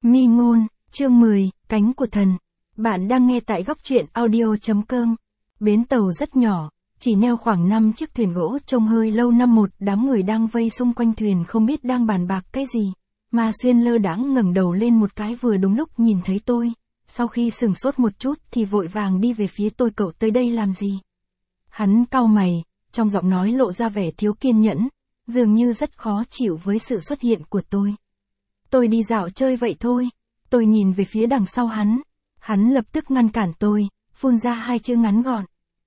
Mi ngôn, chương 10, cánh của thần. Bạn đang nghe tại góc truyện audio.com. Bến tàu rất nhỏ, chỉ neo khoảng 5 chiếc thuyền gỗ trông hơi lâu năm, một đám người đang vây xung quanh thuyền không biết đang bàn bạc cái gì. Ma Xuyên lơ đãng ngẩng đầu lên một cái vừa đúng lúc nhìn thấy tôi. Sau khi sửng sốt một chút thì vội vàng đi về phía tôi. Cậu tới đây làm gì? Hắn cau mày, trong giọng nói lộ ra vẻ thiếu kiên nhẫn, dường như rất khó chịu với sự xuất hiện của tôi. Tôi đi dạo chơi vậy thôi. Tôi nhìn về phía đằng sau hắn. Hắn lập tức ngăn cản tôi, phun ra hai chữ ngắn gọn.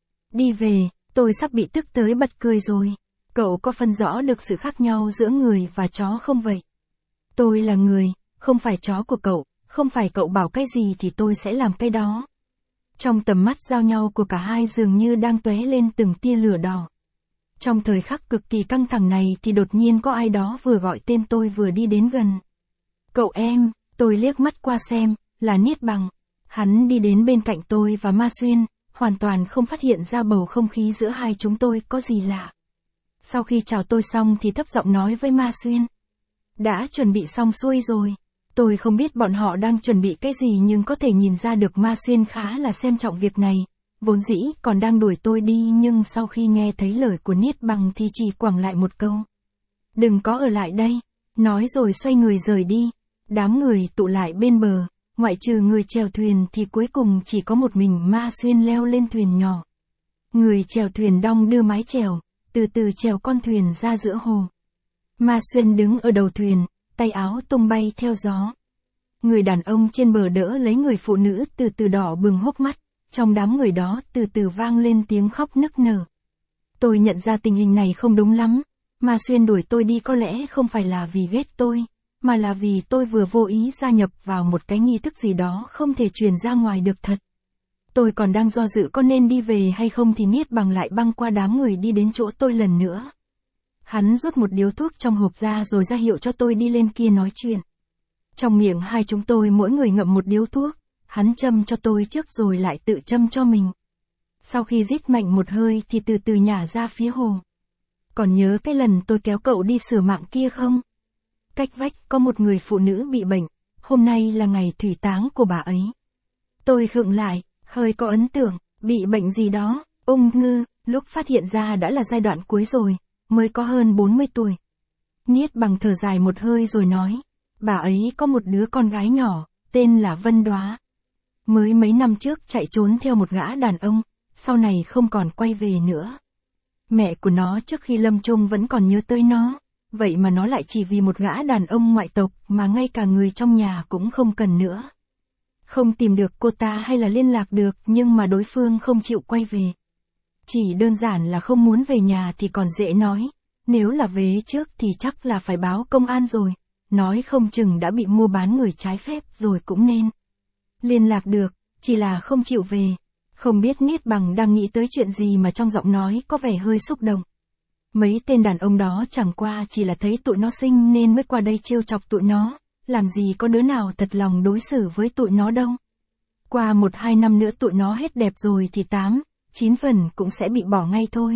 Đi về. Tôi sắp bị tức tới bật cười rồi. Cậu có phân rõ được sự khác nhau giữa người và chó không vậy? Tôi là người, không phải chó của cậu, không phải cậu bảo cái gì thì tôi sẽ làm cái đó. Trong tầm mắt giao nhau của cả hai dường như đang tóe lên từng tia lửa đỏ. Trong thời khắc cực kỳ căng thẳng này thì đột nhiên có ai đó vừa gọi tên tôi vừa đi đến gần. Cậu em, tôi liếc mắt qua xem, là Niết Bằng. Hắn đi đến bên cạnh tôi và Ma Xuyên, hoàn toàn không phát hiện ra bầu không khí giữa hai chúng tôi có gì lạ. Sau khi chào tôi xong thì thấp giọng nói với Ma Xuyên. Đã chuẩn bị xong xuôi rồi. Tôi không biết bọn họ đang chuẩn bị cái gì nhưng có thể nhìn ra được Ma Xuyên khá là xem trọng việc này. Vốn dĩ còn đang đuổi tôi đi nhưng sau khi nghe thấy lời của Niết Bằng thì chỉ quẳng lại một câu. Đừng có ở lại đây. Nói rồi xoay người rời đi. Đám người tụ lại bên bờ, ngoại trừ người chèo thuyền thì cuối cùng chỉ có một mình Ma Xuyên leo lên thuyền nhỏ. Người chèo thuyền đong đưa mái chèo, từ từ chèo con thuyền ra giữa hồ. Ma Xuyên đứng ở đầu thuyền, tay áo tung bay theo gió. Người đàn ông trên bờ đỡ lấy người phụ nữ từ từ đỏ bừng hốc mắt, trong đám người đó từ từ vang lên tiếng khóc nức nở. Tôi nhận ra tình hình này không đúng lắm, Ma Xuyên đuổi tôi đi có lẽ không phải là vì ghét tôi, mà là vì tôi vừa vô ý gia nhập vào một cái nghi thức gì đó không thể truyền ra ngoài được thật. Tôi còn đang do dự có nên đi về hay không thì Niết Bằng lại băng qua đám người đi đến chỗ tôi lần nữa. Hắn rút một điếu thuốc trong hộp ra rồi ra hiệu cho tôi đi lên kia nói chuyện. Trong miệng hai chúng tôi mỗi người ngậm một điếu thuốc, hắn châm cho tôi trước rồi lại tự châm cho mình. Sau khi rít mạnh một hơi thì từ từ nhả ra phía hồ. Còn nhớ cái lần tôi kéo cậu đi sửa mạng kia không? Cách vách có một người phụ nữ bị bệnh, hôm nay là ngày thủy táng của bà ấy. Tôi khựng lại, hơi có ấn tượng, bị bệnh gì đó, ung thư, lúc phát hiện ra đã là giai đoạn cuối rồi, mới có hơn 40 tuổi. Niết Bằng thở dài một hơi rồi nói, bà ấy có một đứa con gái nhỏ, tên là Vân Đóa. Mới mấy năm trước chạy trốn theo một gã đàn ông, sau này không còn quay về nữa. Mẹ của nó trước khi lâm chung vẫn còn nhớ tới nó. Vậy mà nó lại chỉ vì một gã đàn ông ngoại tộc mà ngay cả người trong nhà cũng không cần nữa. Không tìm được cô ta hay là liên lạc được nhưng mà đối phương không chịu quay về. Chỉ đơn giản là không muốn về nhà thì còn dễ nói. Nếu là về trước thì chắc là phải báo công an rồi. Nói không chừng đã bị mua bán người trái phép rồi cũng nên. Liên lạc được, chỉ là không chịu về. Không biết Niết Bằng đang nghĩ tới chuyện gì mà trong giọng nói có vẻ hơi xúc động. Mấy tên đàn ông đó chẳng qua chỉ là thấy tụi nó xinh nên mới qua đây trêu chọc tụi nó, làm gì có đứa nào thật lòng đối xử với tụi nó đâu. Qua 1-2 năm nữa tụi nó hết đẹp rồi thì 8-9 phần cũng sẽ bị bỏ ngay thôi.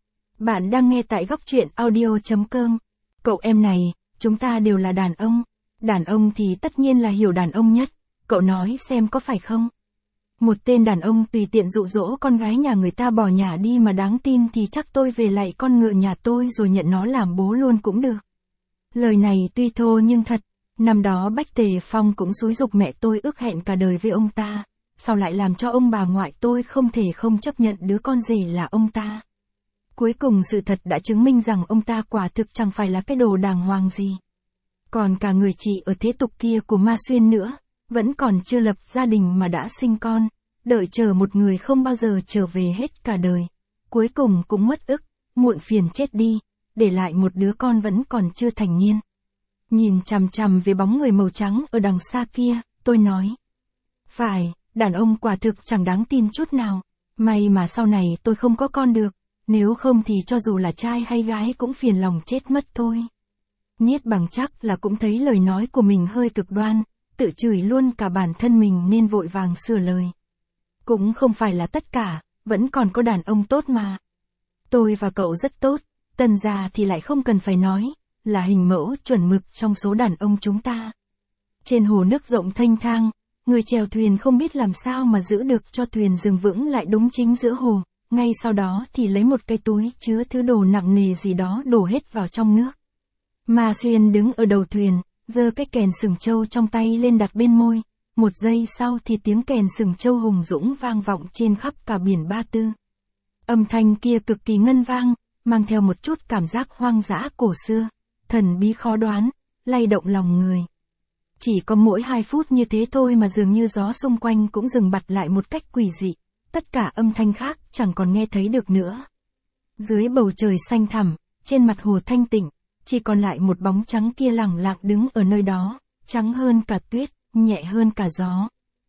Bạn đang nghe tại góc truyện audio.com. Cậu em này, chúng ta đều là đàn ông thì tất nhiên là hiểu đàn ông nhất, cậu nói xem có phải không? Một tên đàn ông tùy tiện dụ dỗ con gái nhà người ta bỏ nhà đi mà đáng tin thì chắc tôi về lại con ngựa nhà tôi rồi nhận nó làm bố luôn cũng được. Lời này tuy thô nhưng thật, năm đó Bách Tề Phong cũng xúi giục mẹ tôi ước hẹn cả đời với ông ta, sao lại làm cho ông bà ngoại tôi không thể không chấp nhận đứa con rể là ông ta. Cuối cùng sự thật đã chứng minh rằng ông ta quả thực chẳng phải là cái đồ đàng hoàng gì. Còn cả người chị ở thế tục kia của Ma Xuyên nữa, vẫn còn chưa lập gia đình mà đã sinh con, đợi chờ một người không bao giờ trở về hết cả đời. Cuối cùng cũng mất ức, muộn phiền chết đi, để lại một đứa con vẫn còn chưa thành niên. Nhìn chằm chằm về bóng người màu trắng ở đằng xa kia, tôi nói. Phải, đàn ông quả thực chẳng đáng tin chút nào. May mà sau này tôi không có con được, nếu không thì cho dù là trai hay gái cũng phiền lòng chết mất thôi. Niết Bằng chắc là cũng thấy lời nói của mình hơi cực đoan, tự chửi luôn cả bản thân mình nên vội vàng sửa lời. Cũng không phải là tất cả, vẫn còn có đàn ông tốt mà. Tôi và cậu rất tốt, Tần gia thì lại không cần phải nói, là hình mẫu chuẩn mực trong số đàn ông chúng ta. Trên hồ nước rộng thênh thang, người chèo thuyền không biết làm sao mà giữ được cho thuyền dừng vững lại đúng chính giữa hồ, ngay sau đó thì lấy một cái túi chứa thứ đồ nặng nề gì đó đổ hết vào trong nước. Ma Xuyên đứng ở đầu thuyền, giơ cái kèn sừng trâu trong tay lên đặt bên môi, một giây sau thì tiếng kèn sừng trâu hùng dũng vang vọng trên khắp cả biển Ba Tư. Âm thanh kia cực kỳ ngân vang, mang theo một chút cảm giác hoang dã cổ xưa, thần bí khó đoán, lay động lòng người. Chỉ có mỗi 2 phút như thế thôi mà dường như gió xung quanh cũng dừng bặt lại một cách quỷ dị, tất cả âm thanh khác chẳng còn nghe thấy được nữa. Dưới bầu trời xanh thẳm, trên mặt hồ thanh tịnh, chỉ còn lại một bóng trắng kia lẳng lặng đứng ở nơi đó, trắng hơn cả tuyết, nhẹ hơn cả gió.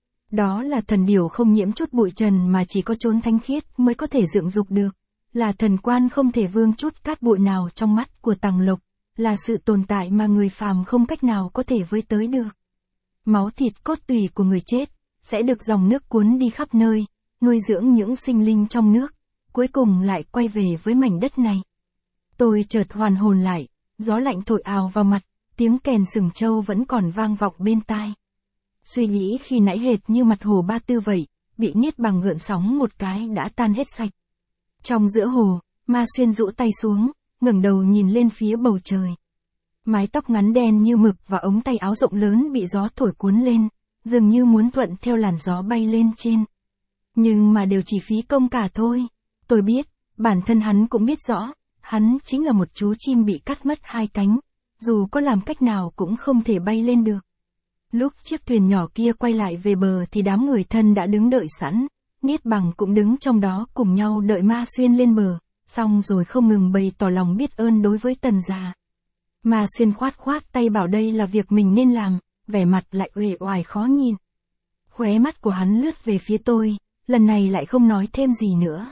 Đó là thần điểu không nhiễm chút bụi trần mà chỉ có chốn thánh khiết mới có thể dựng dục được, là thần quan không thể vương chút cát bụi nào trong mắt của Tằng Lộc, là sự tồn tại mà người phàm không cách nào có thể với tới được. Máu thịt cốt tủy của người chết sẽ được dòng nước cuốn đi khắp nơi, nuôi dưỡng những sinh linh trong nước, cuối cùng lại quay về với mảnh đất này. Tôi chợt hoàn hồn lại, gió lạnh thổi ào vào mặt, tiếng kèn sừng trâu vẫn còn vang vọng bên tai. Suy nghĩ khi nãy hệt như mặt hồ Ba Tư vậy, bị niết bằng gợn sóng một cái đã tan hết sạch. Trong giữa hồ, Ma Xuyên rũ tay xuống, ngẩng đầu nhìn lên phía bầu trời. Mái tóc ngắn đen như mực và ống tay áo rộng lớn bị gió thổi cuốn lên, dường như muốn thuận theo làn gió bay lên trên. Nhưng mà đều chỉ phí công cả thôi. Tôi biết, bản thân hắn cũng biết rõ, hắn chính là một chú chim bị cắt mất 2 cánh, dù có làm cách nào cũng không thể bay lên được. Lúc chiếc thuyền nhỏ kia quay lại về bờ thì đám người thân đã đứng đợi sẵn, Niết Bằng cũng đứng trong đó cùng nhau đợi Ma Xuyên lên bờ, xong rồi không ngừng bày tỏ lòng biết ơn đối với Tần già. Ma Xuyên khoát khoát tay bảo đây là việc mình nên làm, vẻ mặt lại uể oải khó nhìn. Khóe mắt của hắn lướt về phía tôi, lần này lại không nói thêm gì nữa.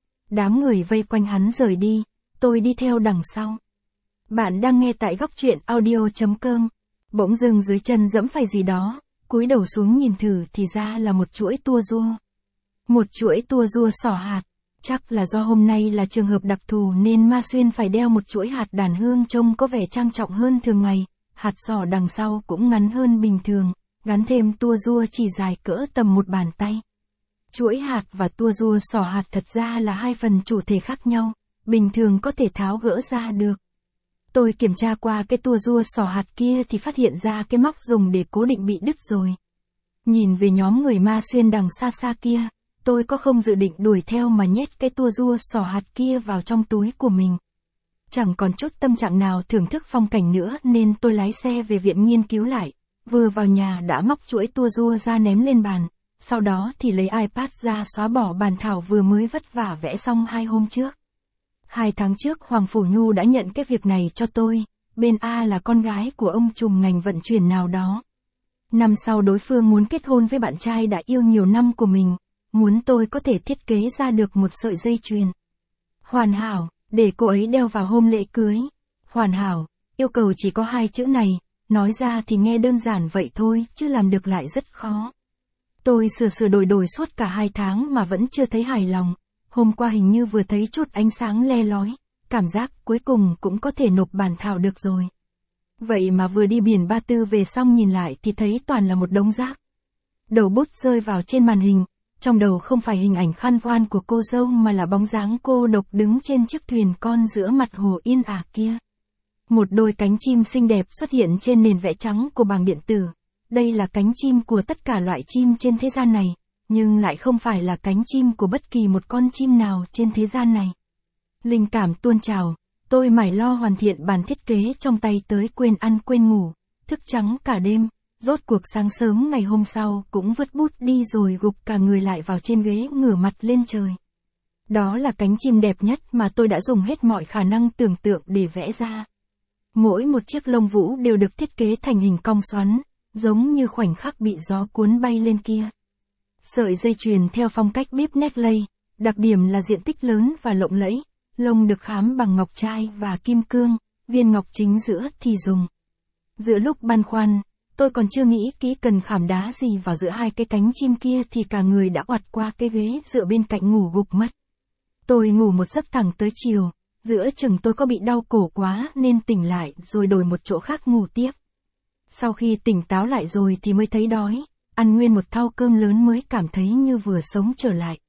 Đám người vây quanh hắn rời đi, tôi đi theo đằng sau. Bạn đang nghe tại góc truyện audio.com. Bỗng dưng dưới chân dẫm phải gì đó, cúi đầu xuống nhìn thử thì ra là một chuỗi tua rua. Một chuỗi tua rua sỏ hạt. Chắc là do hôm nay là trường hợp đặc thù nên Ma Xuyên phải đeo một chuỗi hạt đàn hương trông có vẻ trang trọng hơn thường ngày, hạt sỏ đằng sau cũng ngắn hơn bình thường, gắn thêm tua rua chỉ dài cỡ tầm một bàn tay. Chuỗi hạt và tua rua sỏ hạt thật ra là 2 phần chủ thể khác nhau, bình thường có thể tháo gỡ ra được. Tôi kiểm tra qua cái tua rua sỏ hạt kia thì phát hiện ra cái móc dùng để cố định bị đứt rồi. Nhìn về nhóm người Ma Xuyên đằng xa xa kia, tôi có không dự định đuổi theo mà nhét cái tua rua sỏ hạt kia vào trong túi của mình. Chẳng còn chút tâm trạng nào thưởng thức phong cảnh nữa nên tôi lái xe về viện nghiên cứu lại, vừa vào nhà đã móc chuỗi tua rua ra ném lên bàn, sau đó thì lấy iPad ra xóa bỏ bản thảo vừa mới vất vả vẽ xong 2 hôm trước. 2 tháng trước Hoàng Phủ Nhu đã nhận cái việc này cho tôi, bên A là con gái của ông trùm ngành vận chuyển nào đó. Năm sau đối phương muốn kết hôn với bạn trai đã yêu nhiều năm của mình, muốn tôi có thể thiết kế ra được một sợi dây chuyền hoàn hảo, để cô ấy đeo vào hôm lễ cưới. Hoàn hảo, yêu cầu chỉ có 2 chữ này, nói ra thì nghe đơn giản vậy thôi, chứ làm được lại rất khó. Tôi sửa đổi suốt cả 2 tháng mà vẫn chưa thấy hài lòng. Hôm qua hình như vừa thấy chút ánh sáng le lói, cảm giác cuối cùng cũng có thể nộp bản thảo được rồi. Vậy mà vừa đi biển Ba Tư về xong nhìn lại thì thấy toàn là một đống rác. Đầu bút rơi vào trên màn hình, trong đầu không phải hình ảnh khăn voan của cô dâu mà là bóng dáng cô độc đứng trên chiếc thuyền con giữa mặt hồ yên ả kia. Một đôi cánh chim xinh đẹp xuất hiện trên nền vẽ trắng của bảng điện tử. Đây là cánh chim của tất cả loại chim trên thế gian này, nhưng lại không phải là cánh chim của bất kỳ một con chim nào trên thế gian này. Linh cảm tuôn trào, tôi mải lo hoàn thiện bản thiết kế trong tay tới quên ăn quên ngủ, thức trắng cả đêm, rốt cuộc sáng sớm ngày hôm sau cũng vứt bút đi rồi gục cả người lại vào trên ghế ngửa mặt lên trời. Đó là cánh chim đẹp nhất mà tôi đã dùng hết mọi khả năng tưởng tượng để vẽ ra. Mỗi một chiếc lông vũ đều được thiết kế thành hình cong xoắn, giống như khoảnh khắc bị gió cuốn bay lên kia. Sợi dây chuyền theo phong cách bíp necklace, đặc điểm là diện tích lớn và lộng lẫy, lông được khám bằng ngọc trai và kim cương, viên ngọc chính giữa thì dùng. Giữa lúc băn khoăn, tôi còn chưa nghĩ kỹ cần khảm đá gì vào giữa 2 cái cánh chim kia thì cả người đã oặt qua cái ghế dựa bên cạnh ngủ gục mất. Tôi ngủ một giấc thẳng tới chiều, giữa chừng tôi có bị đau cổ quá nên tỉnh lại rồi đổi một chỗ khác ngủ tiếp. Sau khi tỉnh táo lại rồi thì mới thấy đói, ăn nguyên một thau cơm lớn mới cảm thấy như vừa sống trở lại.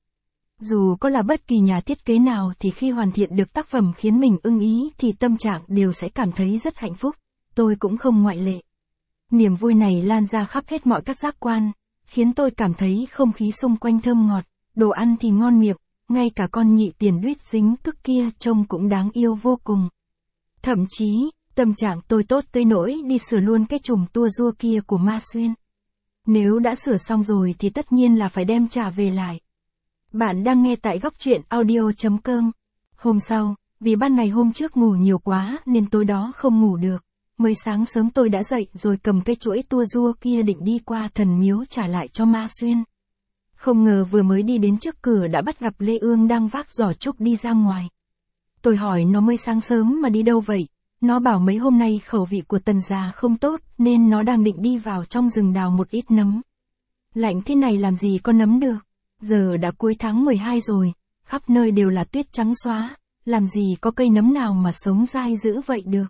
Dù có là bất kỳ nhà thiết kế nào thì khi hoàn thiện được tác phẩm khiến mình ưng ý thì tâm trạng đều sẽ cảm thấy rất hạnh phúc, tôi cũng không ngoại lệ. Niềm vui này lan ra khắp hết mọi các giác quan, khiến tôi cảm thấy không khí xung quanh thơm ngọt, đồ ăn thì ngon miệng, ngay cả con nhị tiền đuyết dính tức kia trông cũng đáng yêu vô cùng. Thậm chí, tâm trạng tôi tốt tới nỗi đi sửa luôn cái chùm tua rua kia của Ma Xuyên. Nếu đã sửa xong rồi thì tất nhiên là phải đem trả về lại. Bạn đang nghe tại góc truyện audio.com. Hôm sau, vì ban ngày hôm trước ngủ nhiều quá nên tối đó không ngủ được. Mới sáng sớm tôi đã dậy rồi cầm cái chuỗi tua rua kia định đi qua thần miếu trả lại cho Ma Xuyên. Không ngờ vừa mới đi đến trước cửa đã bắt gặp Lê Ương đang vác giỏ trúc đi ra ngoài. Tôi hỏi nó mới sáng sớm mà đi đâu vậy? Nó bảo mấy hôm nay khẩu vị của Tần già không tốt nên nó đang định đi vào trong rừng đào một ít nấm. Lạnh thế này làm gì có nấm được? Giờ đã cuối tháng 12 rồi, khắp nơi đều là tuyết trắng xóa, làm gì có cây nấm nào mà sống dai dữ vậy được.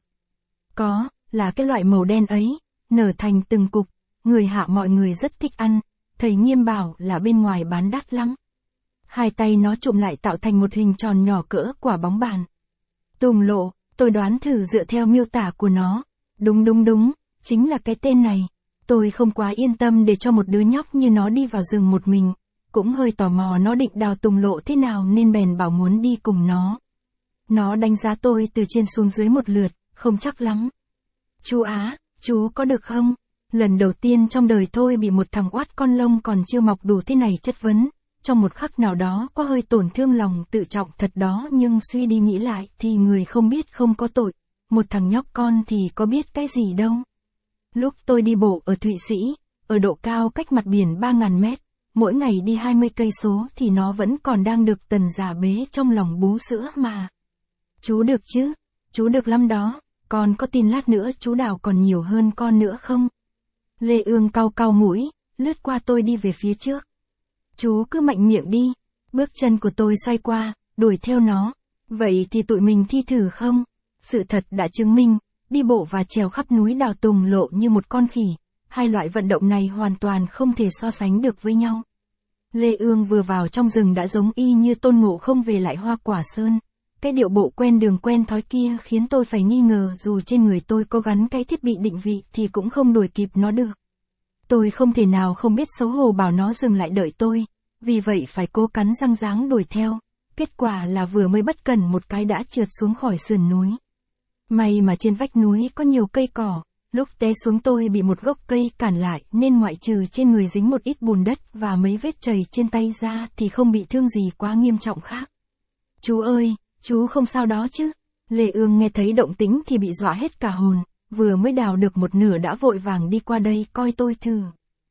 Có, là cái loại màu đen ấy, nở thành từng cục, người Hạ mọi người rất thích ăn, thầy Nghiêm bảo là bên ngoài bán đắt lắm. Hai tay nó chụm lại tạo thành một hình tròn nhỏ cỡ quả bóng bàn. Tùng lộ, tôi đoán thử dựa theo miêu tả của nó. Đúng, chính là cái tên này. Tôi không quá yên tâm để cho một đứa nhóc như nó đi vào rừng một mình. Cũng hơi tò mò nó định đào tùng lộ thế nào nên bèn bảo muốn đi cùng nó. Nó đánh giá tôi từ trên xuống dưới một lượt, không chắc lắm. Chú Á, chú có được không? Lần đầu tiên trong đời tôi bị một thằng oát con lông còn chưa mọc đủ thế này chất vấn. Trong một khắc nào đó có hơi tổn thương lòng tự trọng thật đó, nhưng suy đi nghĩ lại thì người không biết không có tội. Một thằng nhóc con thì có biết cái gì đâu. Lúc tôi đi bộ ở Thụy Sĩ, ở độ cao cách mặt biển 3.000 mét, mỗi ngày đi 20 cây số thì nó vẫn còn đang được Tần già bế trong lòng bú sữa mà. Chú được chứ? Chú được lắm đó, con có tin lát nữa chú đào còn nhiều hơn con nữa không? Lê Ương cau cau mũi, lướt qua tôi đi về phía trước. Chú cứ mạnh miệng đi. Bước chân của tôi xoay qua, đuổi theo nó. Vậy thì tụi mình thi thử không? Sự thật đã chứng minh, đi bộ và trèo khắp núi đào tùng lộ như một con khỉ. Hai loại vận động này hoàn toàn không thể so sánh được với nhau. Lê Ương vừa vào trong rừng đã giống y như Tôn Ngộ Không về lại Hoa Quả Sơn. Cái điệu bộ quen đường quen thói kia khiến tôi phải nghi ngờ dù trên người tôi có gắn cái thiết bị định vị thì cũng không đuổi kịp nó được. Tôi không thể nào không biết xấu hổ bảo nó dừng lại đợi tôi, vì vậy phải cố cắn răng ráng đuổi theo. Kết quả là vừa mới bất cẩn một cái đã trượt xuống khỏi sườn núi. May mà trên vách núi có nhiều cây cỏ, lúc té xuống tôi bị một gốc cây cản lại nên ngoại trừ trên người dính một ít bùn đất và mấy vết chày trên tay ra thì không bị thương gì quá nghiêm trọng khác. Chú ơi, chú không sao đó chứ? Lê Ương nghe thấy động tĩnh thì bị dọa hết cả hồn, vừa mới đào được một nửa đã vội vàng đi qua đây coi tôi thử.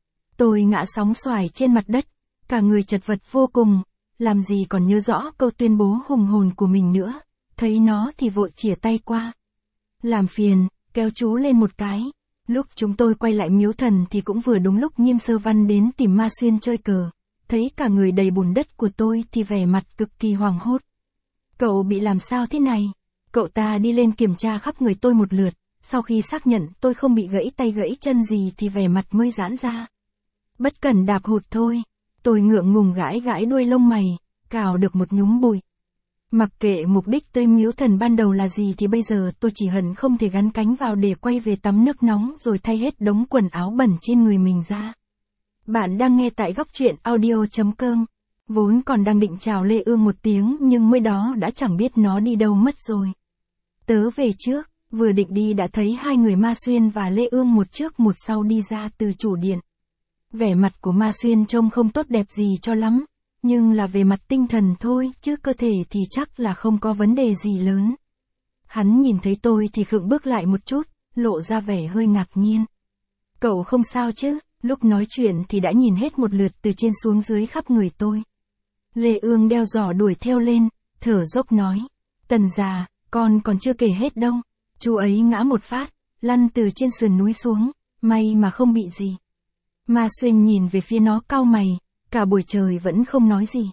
Tôi ngã sóng xoài trên mặt đất, cả người chật vật vô cùng, làm gì còn nhớ rõ câu tuyên bố hùng hồn của mình nữa, thấy nó thì vội chìa tay qua. Làm phiền, kéo chú lên một cái. Lúc chúng tôi quay lại miếu thần thì cũng vừa đúng lúc Nghiêm Sơ Văn đến tìm Ma Xuyên chơi cờ, thấy cả người đầy bùn đất của tôi thì vẻ mặt cực kỳ hoảng hốt. Cậu bị làm sao thế này? Cậu ta đi lên kiểm tra khắp người tôi một lượt, sau khi xác nhận tôi không bị gãy tay gãy chân gì thì vẻ mặt mới giãn ra. Bất cẩn đạp hụt thôi. Tôi ngượng ngùng gãi gãi đuôi lông mày, cào được một nhúm bụi. Mặc kệ mục đích tới miếu thần ban đầu là gì thì bây giờ tôi chỉ hận không thể gắn cánh vào để quay về tắm nước nóng rồi thay hết đống quần áo bẩn trên người mình ra. Bạn đang nghe tại góc truyện audio.com. Vốn còn đang định chào Lê Ương một tiếng nhưng mới đó đã chẳng biết nó đi đâu mất rồi. Tớ về trước, vừa định đi đã thấy hai người Ma Xuyên và Lê Ương một trước một sau đi ra từ chủ điện. Vẻ mặt của Ma Xuyên trông không tốt đẹp gì cho lắm, nhưng là về mặt tinh thần thôi, chứ cơ thể thì chắc là không có vấn đề gì lớn. Hắn nhìn thấy tôi thì khựng bước lại một chút, lộ ra vẻ hơi ngạc nhiên. Cậu không sao chứ? Lúc nói chuyện thì đã nhìn hết một lượt từ trên xuống dưới khắp người tôi. Lê Ương đeo giỏ đuổi theo lên, thở dốc nói. Tần già, con còn chưa kể hết đâu. Chú ấy ngã một phát, lăn từ trên sườn núi xuống, may mà không bị gì. Ma Xuyên nhìn về phía nó cau mày, cả buổi trời vẫn không nói gì.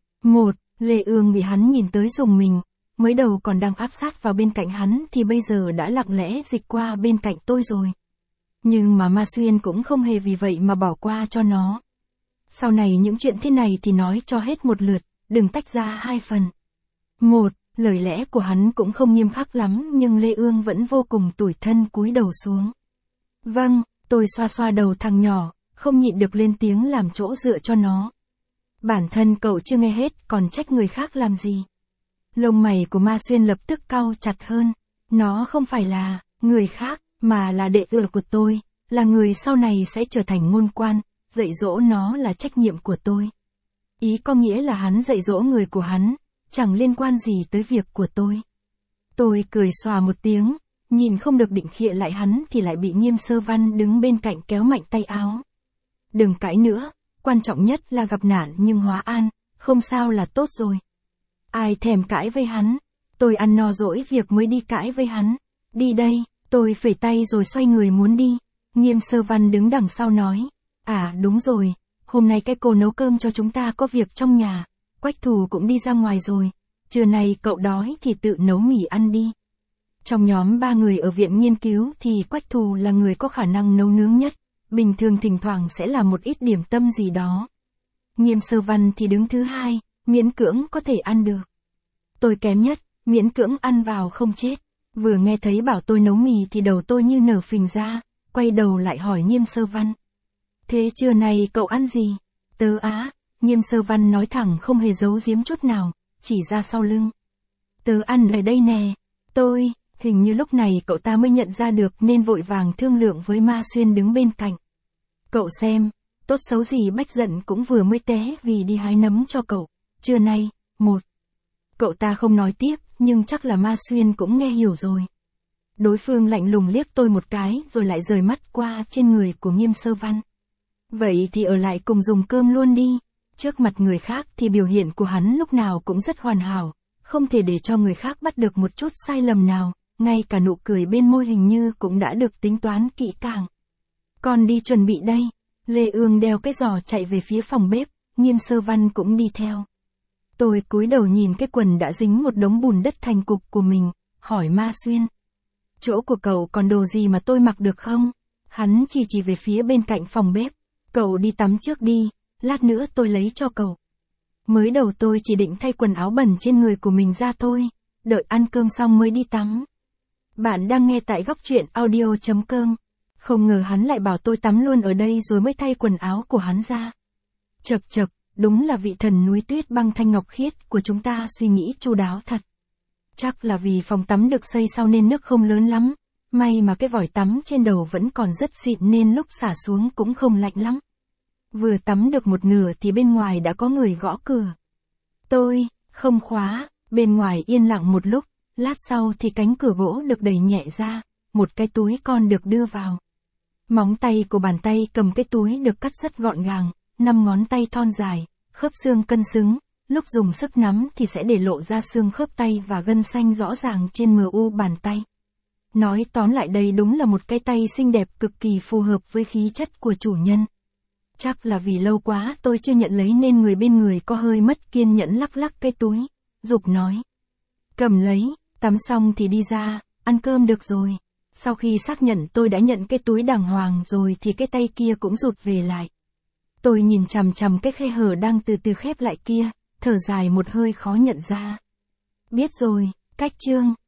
Lê Ương bị hắn nhìn tới rùng mình, mới đầu còn đang áp sát vào bên cạnh hắn thì bây giờ đã lặng lẽ dịch qua bên cạnh tôi rồi. Nhưng mà Ma Xuyên cũng không hề vì vậy mà bỏ qua cho nó. Sau này những chuyện thế này thì nói cho hết một lượt, đừng tách ra hai phần. Một, lời lẽ của hắn cũng không nghiêm khắc lắm nhưng Lê Ương vẫn vô cùng tủi thân cúi đầu xuống. Vâng, tôi xoa xoa đầu thằng nhỏ, không nhịn được lên tiếng làm chỗ dựa cho nó. Bản thân cậu chưa nghe hết còn trách người khác làm gì. Lông mày của Ma Xuyên lập tức cau chặt hơn. Nó không phải là người khác, mà là đệ tử của tôi, là người sau này sẽ trở thành môn quan, dạy dỗ nó là trách nhiệm của tôi. Ý có nghĩa là hắn dạy dỗ người của hắn, chẳng liên quan gì tới việc của tôi. Tôi cười xòa một tiếng, nhìn không được định khịa lại hắn thì lại bị Nghiêm Sơ Văn đứng bên cạnh kéo mạnh tay áo. Đừng cãi nữa, quan trọng nhất là gặp nạn nhưng hóa an, không sao là tốt rồi. Ai thèm cãi với hắn, tôi ăn no dỗi việc mới đi cãi với hắn. Đi đây, tôi phẩy tay rồi xoay người muốn đi. Nghiêm Sơ Văn đứng đằng sau nói, à đúng rồi, hôm nay cái cô nấu cơm cho chúng ta có việc trong nhà, Quách Thù cũng đi ra ngoài rồi, trưa nay cậu đói thì tự nấu mì ăn đi. Trong nhóm 3 người ở viện nghiên cứu thì Quách Thù là người có khả năng nấu nướng nhất, bình thường thỉnh thoảng sẽ làm một ít điểm tâm gì đó. Nghiêm Sơ Văn thì đứng thứ hai, miễn cưỡng có thể ăn được. Tôi kém nhất, miễn cưỡng ăn vào không chết. Vừa nghe thấy bảo tôi nấu mì thì đầu tôi như nở phình ra, quay đầu lại hỏi Nghiêm Sơ Văn. Thế trưa này cậu ăn gì? Tớ á, Nghiêm Sơ Văn nói thẳng không hề giấu giếm chút nào, chỉ ra sau lưng. Tớ ăn ở đây nè. Tôi, hình như lúc này cậu ta mới nhận ra được nên vội vàng thương lượng với Ma Xuyên đứng bên cạnh. Cậu xem, tốt xấu gì Bách Giận cũng vừa mới té vì đi hái nấm cho cậu. Trưa nay, một. Cậu ta không nói tiếp, nhưng chắc là Ma Xuyên cũng nghe hiểu rồi. Đối phương lạnh lùng liếc tôi một cái rồi lại rời mắt qua trên người của Nghiêm Sơ Văn. Vậy thì ở lại cùng dùng cơm luôn đi. Trước mặt người khác thì biểu hiện của hắn lúc nào cũng rất hoàn hảo, không thể để cho người khác bắt được một chút sai lầm nào, ngay cả nụ cười bên môi hình như cũng đã được tính toán kỹ càng. Con đi chuẩn bị đây. Lê Ương đeo cái giỏ chạy về phía phòng bếp, Nghiêm Sơ Văn cũng đi theo. Tôi cúi đầu nhìn cái quần đã dính một đống bùn đất thành cục của mình, hỏi Ma Xuyên. Chỗ của cậu còn đồ gì mà tôi mặc được không? Hắn chỉ về phía bên cạnh phòng bếp. Cậu đi tắm trước đi, lát nữa tôi lấy cho cậu. Mới đầu tôi chỉ định thay quần áo bẩn trên người của mình ra thôi, đợi ăn cơm xong mới đi tắm. Bạn đang nghe tại góc truyện audio.com. Không ngờ hắn lại bảo tôi tắm luôn ở đây rồi mới thay quần áo của hắn ra. Chậc chậc, đúng là vị thần núi tuyết băng thanh ngọc khiết của chúng ta suy nghĩ chu đáo thật. Chắc là vì phòng tắm được xây sau nên nước không lớn lắm, may mà cái vòi tắm trên đầu vẫn còn rất xịn nên lúc xả xuống cũng không lạnh lắm. Vừa tắm được một nửa thì bên ngoài đã có người gõ cửa. Tôi, không khóa, bên ngoài yên lặng một lúc, lát sau thì cánh cửa gỗ được đẩy nhẹ ra, một cái túi con được đưa vào. Móng tay của bàn tay cầm cái túi được cắt rất gọn gàng, 5 ngón tay thon dài, khớp xương cân xứng, lúc dùng sức nắm thì sẽ để lộ ra xương khớp tay và gân xanh rõ ràng trên mu bàn tay. Nói tóm lại đây đúng là một cái tay xinh đẹp cực kỳ phù hợp với khí chất của chủ nhân. Chắc là vì lâu quá tôi chưa nhận lấy nên người bên người có hơi mất kiên nhẫn lắc lắc cái túi, giục nói. Cầm lấy, tắm xong thì đi ra, ăn cơm được rồi. Sau khi xác nhận tôi đã nhận cái túi đàng hoàng rồi thì cái tay kia cũng rụt về lại. Tôi nhìn chằm chằm cái khe hở đang từ từ khép lại kia, thở dài một hơi khó nhận ra. Biết rồi, cách chương.